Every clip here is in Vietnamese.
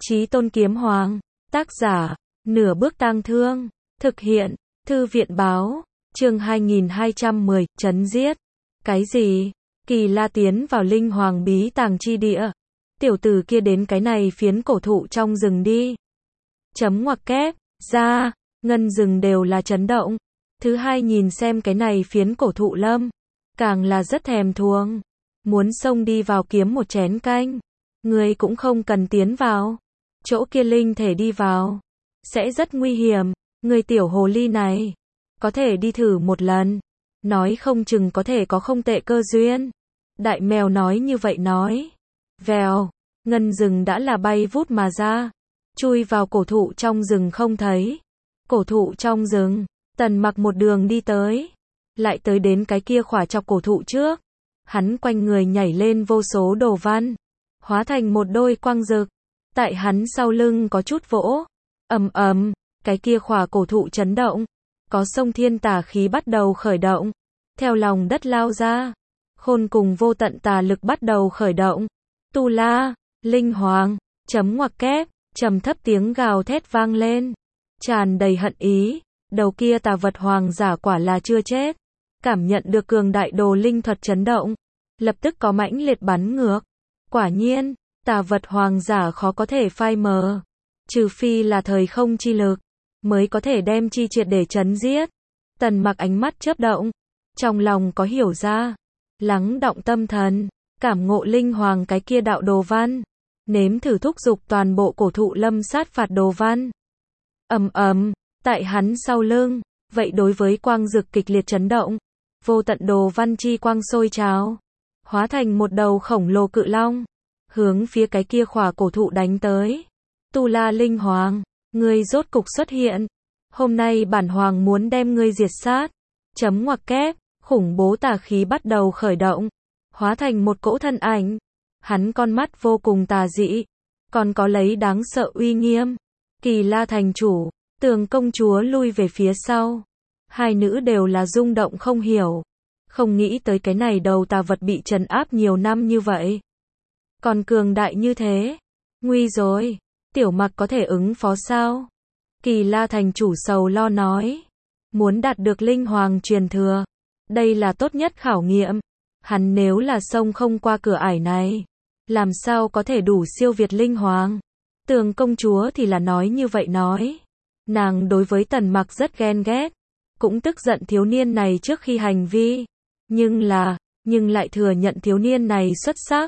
Chí Tôn Kiếm Hoàng. Tác giả, Nửa Bước Tang Thương. Thực hiện, Thư viện Báo. Chương 2210, Chấn Giết. Cái gì? Kỳ La tiến vào Linh Hoàng bí tàng chi địa. Tiểu tử kia đến cái này phiến cổ thụ trong rừng đi. Chấm ngoặc kép, ra, ngân rừng đều là chấn động. Thứ hai nhìn xem cái này phiến cổ thụ lâm. Càng là rất thèm thuồng. Muốn xông đi vào kiếm một chén canh. Người cũng không cần tiến vào. Chỗ kia linh thể đi vào. Sẽ rất nguy hiểm. Người tiểu hồ ly này. Có thể đi thử một lần. Nói không chừng có thể có không tệ cơ duyên. Đại mèo nói như vậy nói. Vèo. Ngân rừng đã là bay vút mà ra. Chui vào cổ thụ trong rừng không thấy. Cổ thụ trong rừng. Tần Mặc một đường đi tới. Lại tới đến cái kia khỏa chọc cổ thụ trước. Hắn quanh người nhảy lên vô số đồ văn. Hóa thành một đôi quang rực. Tại hắn sau lưng có chút vỗ. Ầm ầm, cái kia khỏa cổ thụ chấn động. Có sông thiên tà khí bắt đầu khởi động. Theo lòng đất lao ra. Khôn cùng vô tận tà lực bắt đầu khởi động. Tu La, Linh Hoàng, chấm ngoặc kép, trầm thấp tiếng gào thét vang lên. Tràn đầy hận ý. Đầu kia tà vật hoàng giả quả là chưa chết. Cảm nhận được cường đại đồ linh thuật chấn động. Lập tức có mãnh liệt bắn ngược. Quả nhiên, tà vật hoàng giả khó có thể phai mờ. Trừ phi là thời không chi lực. Mới có thể đem chi triệt để chấn giết. Tần Mặc ánh mắt chớp động. Trong lòng có hiểu ra. Lắng động tâm thần. Cảm ngộ linh hoàng cái kia đạo đồ văn. Nếm thử thúc giục toàn bộ cổ thụ lâm sát phạt đồ văn. Ầm ầm, tại hắn sau lưng. Vậy đối với quang dực kịch liệt chấn động. Vô tận đồ văn chi quang sôi trào. Hóa thành một đầu khổng lồ cự long. Hướng phía cái kia khỏa cổ thụ đánh tới. Tu La Linh Hoàng, ngươi rốt cục xuất hiện. Hôm nay bản hoàng muốn đem ngươi diệt sát. Chấm ngoặc kép, khủng bố tà khí bắt đầu khởi động. Hóa thành một cỗ thân ảnh. Hắn con mắt vô cùng tà dị. Còn có lấy đáng sợ uy nghiêm. Kỳ La thành chủ, Tường công chúa lui về phía sau. Hai nữ đều là rung động không hiểu. Không nghĩ tới cái này đầu tà vật bị trấn áp nhiều năm như vậy. Còn cường đại như thế. Nguy rồi. Tiểu Mặc có thể ứng phó sao? Kỳ La thành chủ sầu lo nói. Muốn đạt được linh hoàng truyền thừa. Đây là tốt nhất khảo nghiệm. Hắn nếu là xông không qua cửa ải này. Làm sao có thể đủ siêu việt linh hoàng? Tường công chúa thì là nói như vậy nói. Nàng đối với Tần Mặc rất ghen ghét. Cũng tức giận thiếu niên này trước khi hành vi. Nhưng lại thừa nhận thiếu niên này xuất sắc.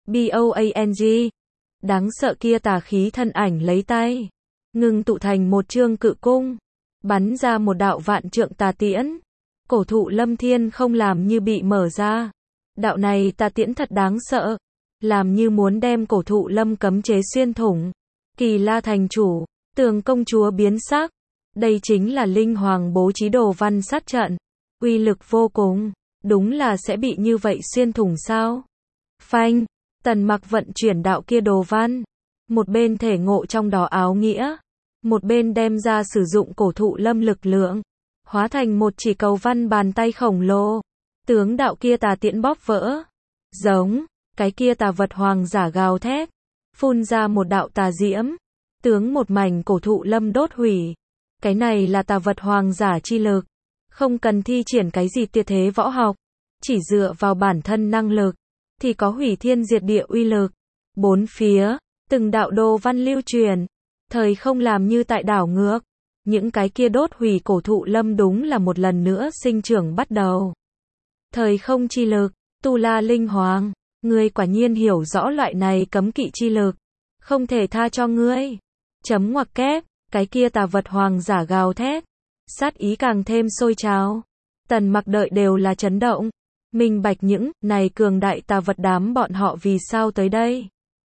BOANG. Đáng sợ kia tà khí thân ảnh lấy tay. Ngưng tụ thành một trương cự cung. Bắn ra một đạo vạn trượng tà tiễn. Cổ thụ lâm thiên không làm như bị mở ra. Đạo này tà tiễn thật đáng sợ. Làm như muốn đem cổ thụ lâm cấm chế xuyên thủng. Kỳ La thành chủ, Tường công chúa biến sắc. Đây chính là linh hoàng bố trí đồ văn sát trận. Uy lực vô cùng. Đúng là sẽ bị như vậy xuyên thủng sao? Phanh, Tần Mặc vận chuyển đạo kia đồ văn. Một bên thể ngộ trong đó áo nghĩa. Một bên đem ra sử dụng cổ thụ lâm lực lượng. Hóa thành một chỉ cầu văn bàn tay khổng lồ. Tướng đạo kia tà tiễn bóp vỡ. Giống, cái kia tà vật hoàng giả gào thét. Phun ra một đạo tà diễm. Tướng một mảnh cổ thụ lâm đốt hủy. Cái này là tà vật hoàng giả chi lực. Không cần thi triển cái gì tuyệt thế võ học. Chỉ dựa vào bản thân năng lực. Thì có hủy thiên diệt địa uy lực. Bốn phía, từng đạo đồ văn lưu truyền. Thời không làm như tại đảo ngược. Những cái kia đốt hủy cổ thụ lâm đúng là một lần nữa sinh trưởng bắt đầu. Thời không chi lực, Tu La Linh Hoàng. Ngươi quả nhiên hiểu rõ loại này cấm kỵ chi lực. Không thể tha cho ngươi. Chấm ngoặc kép, cái kia tà vật hoàng giả gào thét. Sát ý càng thêm sôi trào. Tần Mặc đợi đều là chấn động. Minh bạch những này cường đại tà vật đám bọn họ vì sao tới đây.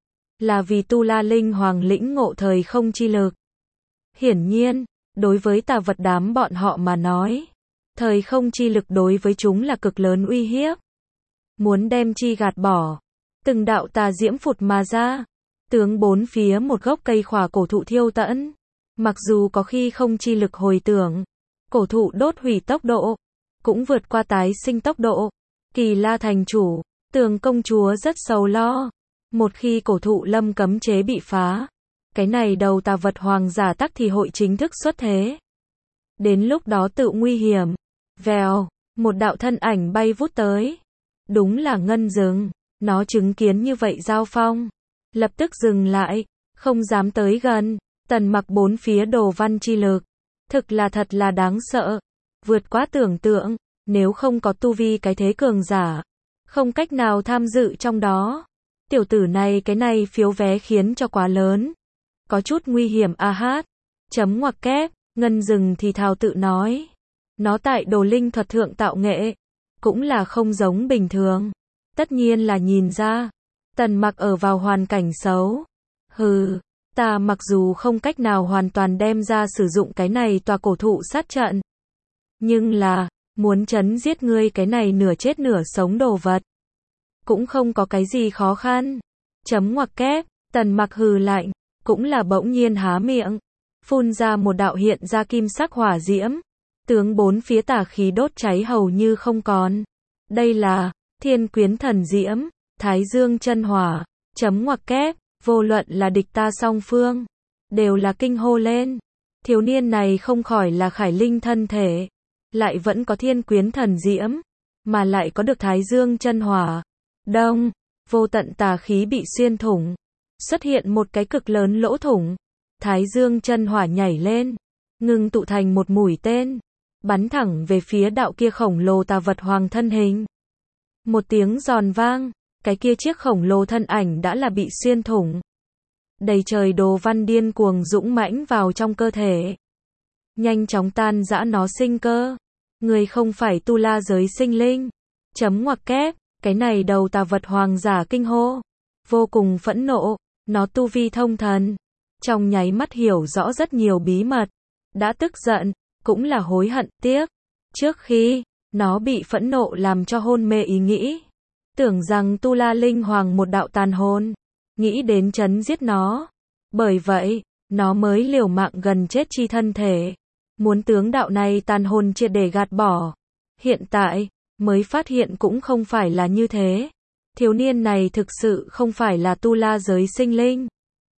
Là vì Tu La Linh Hoàng lĩnh ngộ thời không chi lực. Hiển nhiên, đối với tà vật đám bọn họ mà nói. Thời không chi lực đối với chúng là cực lớn uy hiếp. Muốn đem chi gạt bỏ. Từng đạo tà diễm phụt mà ra. Tướng bốn phía một gốc cây khỏa cổ thụ thiêu tẫn. Mặc dù có khi không chi lực hồi tưởng. Cổ thụ đốt hủy tốc độ. Cũng vượt qua tái sinh tốc độ. Kỳ La thành chủ, Tường công chúa rất sầu lo. Một khi cổ thụ lâm cấm chế bị phá. cái này đầu tà vật hoàng giả tắc thì hội chính thức xuất thế. Đến lúc đó tự nguy hiểm. Vèo, một đạo thân ảnh bay vút tới. Đúng là Ngân Dừng. Nó chứng kiến như vậy giao phong, lập tức dừng lại, không dám tới gần. Tần Mặc bốn phía đồ văn chi lực, thực là thật là đáng sợ, vượt quá tưởng tượng, nếu không có tu vi cái thế cường giả, không cách nào tham dự trong đó. Tiểu tử này cái này phiếu vé khiến cho quá lớn, có chút nguy hiểm a hát. Chấm ngoặc kép, Ngân Dừng thì thào tự nói, nó tại đồ linh thuật thượng tạo nghệ, cũng là không giống bình thường. Tất nhiên là nhìn ra, Tần Mặc ở vào hoàn cảnh xấu. Hừ, ta mặc dù không cách nào hoàn toàn đem ra sử dụng cái này tòa cổ thụ sát trận, nhưng là, muốn chấn giết ngươi cái này nửa chết nửa sống đồ vật, cũng không có cái gì khó khăn. Chấm ngoặc kép, Tần Mặc hừ lạnh, cũng là bỗng nhiên há miệng, phun ra một đạo hiện ra kim sắc hỏa diễm, tướng bốn phía tà khí đốt cháy hầu như không còn. Đây là Thiên Quyến Thần Diễm, Thái Dương Chân Hỏa. Chấm ngoặc kép, vô luận là địch ta song phương, đều là kinh hô lên. Thiếu niên này không khỏi là Khải Linh thân thể, lại vẫn có Thiên Quyến Thần Diễm, mà lại có được Thái Dương Chân Hỏa. Đông, vô tận tà khí bị xuyên thủng, xuất hiện một cái cực lớn lỗ thủng. Thái Dương Chân Hỏa nhảy lên, ngưng tụ thành một mũi tên, bắn thẳng về phía đạo kia khổng lồ tà vật hoàng thân hình. Một tiếng giòn vang, cái kia chiếc khổng lồ thân ảnh đã là bị xuyên thủng. Đầy trời đồ văn điên cuồng dũng mãnh vào trong cơ thể, nhanh chóng tan rã nó sinh cơ. Người không phải tu la giới sinh linh. Chấm ngoặc kép, cái này đầu tà vật hoàng giả kinh hô, vô cùng phẫn nộ, nó tu vi thông thần, trong nháy mắt hiểu rõ rất nhiều bí mật, đã tức giận, cũng là hối hận tiếc. Trước khi nó bị phẫn nộ làm cho hôn mê ý nghĩ, tưởng rằng tu la linh hoàng một đạo tàn hồn, nghĩ đến chấn giết nó. Bởi vậy, nó mới liều mạng gần chết chi thân thể, muốn tướng đạo này tàn hồn triệt để gạt bỏ. Hiện tại, mới phát hiện cũng không phải là như thế. Thiếu niên này thực sự không phải là tu la giới sinh linh,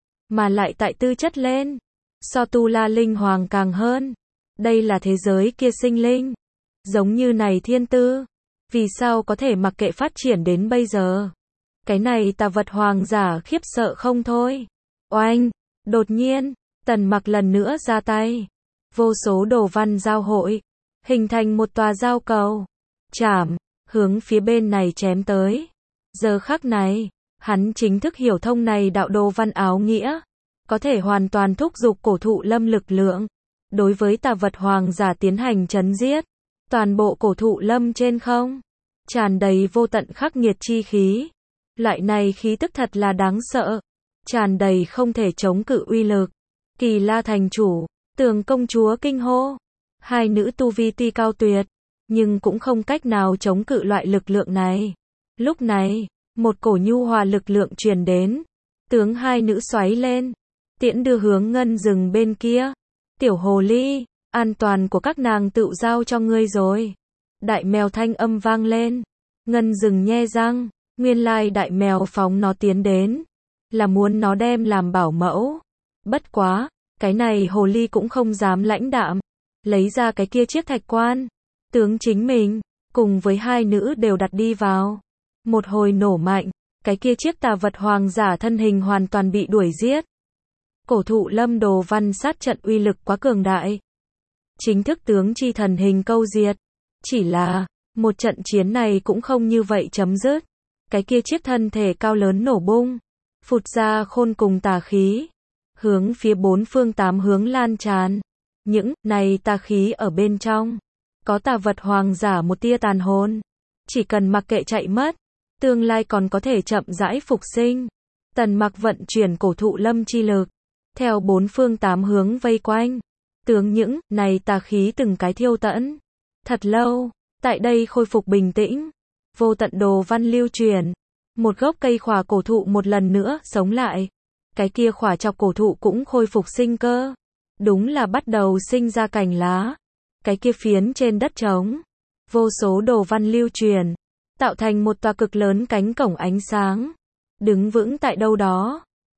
mà lại tại tư chất lên, so tu la linh hoàng càng hơn. Đây là thế giới kia sinh linh. Giống như này thiên tư, vì sao có thể mặc kệ phát triển đến bây giờ? Cái này tà vật hoàng giả khiếp sợ không thôi. Oanh, đột nhiên, Tần Mặc lần nữa ra tay. Vô số đồ văn giao hội, hình thành một tòa giao cầu. Chảm, hướng phía bên này chém tới. Giờ khắc này, hắn chính thức hiểu thông này đạo đồ văn áo nghĩa, có thể hoàn toàn thúc giục cổ thụ lâm lực lượng, đối với tà vật hoàng giả tiến hành chấn giết. Toàn bộ cổ thụ lâm trên không, tràn đầy vô tận khắc nghiệt chi khí. Loại này khí tức thật là đáng sợ, tràn đầy không thể chống cự uy lực. Kỳ La thành chủ, Tường công chúa kinh hô. Hai nữ tu vi tuy cao tuyệt, nhưng cũng không cách nào chống cự loại lực lượng này. Lúc này, một cổ nhu hòa lực lượng truyền đến, tướng hai nữ xoáy lên, tiễn đưa hướng Ngân Dừng bên kia. Tiểu hồ ly, an toàn của các nàng tự giao cho ngươi rồi. Đại mèo thanh âm vang lên. Ngân Dừng nhe răng, nguyên lai đại mèo phóng nó tiến đến, là muốn nó đem làm bảo mẫu. Bất quá, cái này hồ ly cũng không dám lãnh đạm, lấy ra cái kia chiếc thạch quan, tướng chính mình, cùng với hai nữ đều đặt đi vào. Một hồi nổ mạnh, cái kia chiếc tà vật hoàng giả thân hình hoàn toàn bị đuổi giết. Cổ thụ lâm đồ văn sát trận uy lực quá cường đại, chính thức tướng chi thần hình câu diệt. Chỉ là, một trận chiến này cũng không như vậy chấm dứt. Cái kia chiếc thân thể cao lớn nổ bung, phụt ra khôn cùng tà khí, hướng phía bốn phương tám hướng lan tràn. Những này tà khí ở bên trong, có tà vật hoàng giả một tia tàn hồn, chỉ cần mặc kệ chạy mất, tương lai còn có thể chậm rãi phục sinh. Tần Mặc vận chuyển cổ thụ lâm chi lực, theo bốn phương tám hướng vây quanh, tướng những này tà khí từng cái thiêu tận. Thật lâu, tại đây khôi phục bình tĩnh, vô tận đồ văn lưu truyền, một gốc cây khỏa cổ thụ một lần nữa sống lại. Cái kia khỏa chọc cổ thụ cũng khôi phục sinh cơ, đúng là bắt đầu sinh ra cành lá. Cái kia phiến trên đất trống, vô số đồ văn lưu truyền, tạo thành một tòa cực lớn cánh cổng ánh sáng, đứng vững tại đâu đó.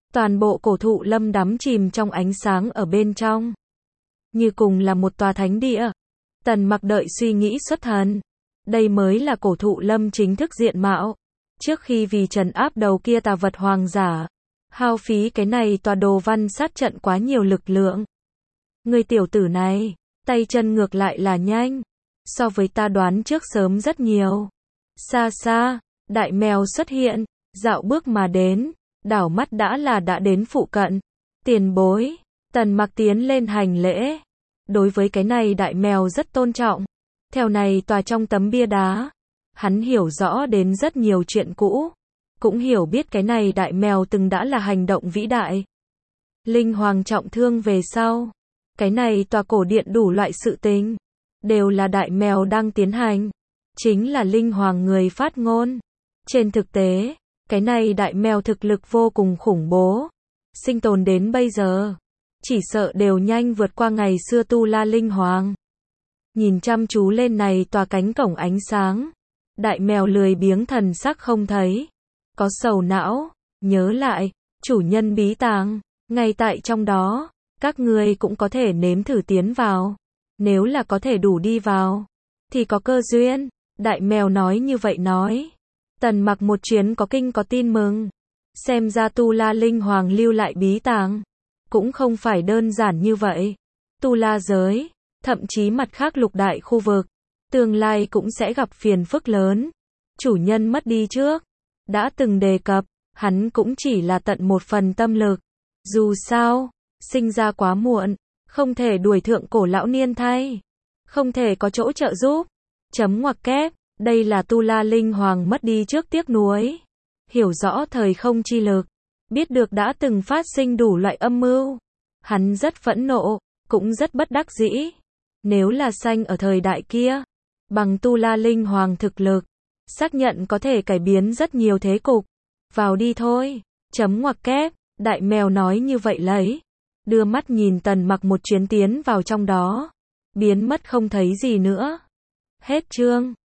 Toàn bộ cổ thụ lâm đắm chìm trong ánh sáng ở bên trong. Như cùng là một tòa thánh địa. Tần Mặc đợi suy nghĩ xuất thần. Đây mới là cổ thụ lâm chính thức diện mạo. Trước khi vì trấn áp đầu kia tà vật hoàng giả, hao phí cái này tòa đồ văn sát trận quá nhiều lực lượng. Người tiểu tử này, tay chân ngược lại là nhanh. So với ta đoán trước sớm rất nhiều. Xa xa, đại mèo xuất hiện, dạo bước mà đến, đảo mắt đã đến phụ cận. Tiền bối, Tần Mặc tiến lên hành lễ. Đối với cái này đại mèo rất tôn trọng. Theo này tòa trong tấm bia đá, hắn hiểu rõ đến rất nhiều chuyện cũ. Cũng hiểu biết cái này đại mèo từng đã là hành động vĩ đại. Linh Hoàng trọng thương về sau. Cái này tòa cổ điện đủ loại sự tình. Đều là đại mèo đang tiến hành. Chính là Linh Hoàng người phát ngôn. Trên thực tế, cái này đại mèo thực lực vô cùng khủng bố. Sinh tồn đến bây giờ, chỉ sợ đều nhanh vượt qua ngày xưa Tu La Linh Hoàng. Nhìn chăm chú lên này tòa cánh cổng ánh sáng. Đại mèo lười biếng thần sắc không thấy. Có sầu não, nhớ lại, chủ nhân bí tàng, ngay tại trong đó, các ngươi cũng có thể nếm thử tiến vào. Nếu là có thể đủ đi vào, thì có cơ duyên. Đại mèo nói như vậy nói. Tần Mặc một chuyến có kinh có tin mừng. Xem ra Tu La Linh Hoàng lưu lại bí tàng, cũng không phải đơn giản như vậy. Tu La giới, thậm chí mặt khác lục đại khu vực, tương lai cũng sẽ gặp phiền phức lớn. Chủ nhân mất đi trước, đã từng đề cập, hắn cũng chỉ là tận một phần tâm lực. Dù sao, sinh ra quá muộn, không thể đuổi thượng cổ lão niên thay, không thể có chỗ trợ giúp. Chấm ngoặc kép, đây là Tu La Linh Hoàng mất đi trước tiếc nuối. Hiểu rõ thời không chi lực, biết được đã từng phát sinh đủ loại âm mưu. Hắn rất phẫn nộ, cũng rất bất đắc dĩ. Nếu là sanh ở thời đại kia, bằng Tu La Linh Hoàng thực lực, xác nhận có thể cải biến rất nhiều thế cục. Vào đi thôi. Chấm ngoặc kép, đại mèo nói như vậy lấy. Đưa mắt nhìn Tần Mặc một chuyến tiến vào trong đó. Biến mất không thấy gì nữa. Hết chương.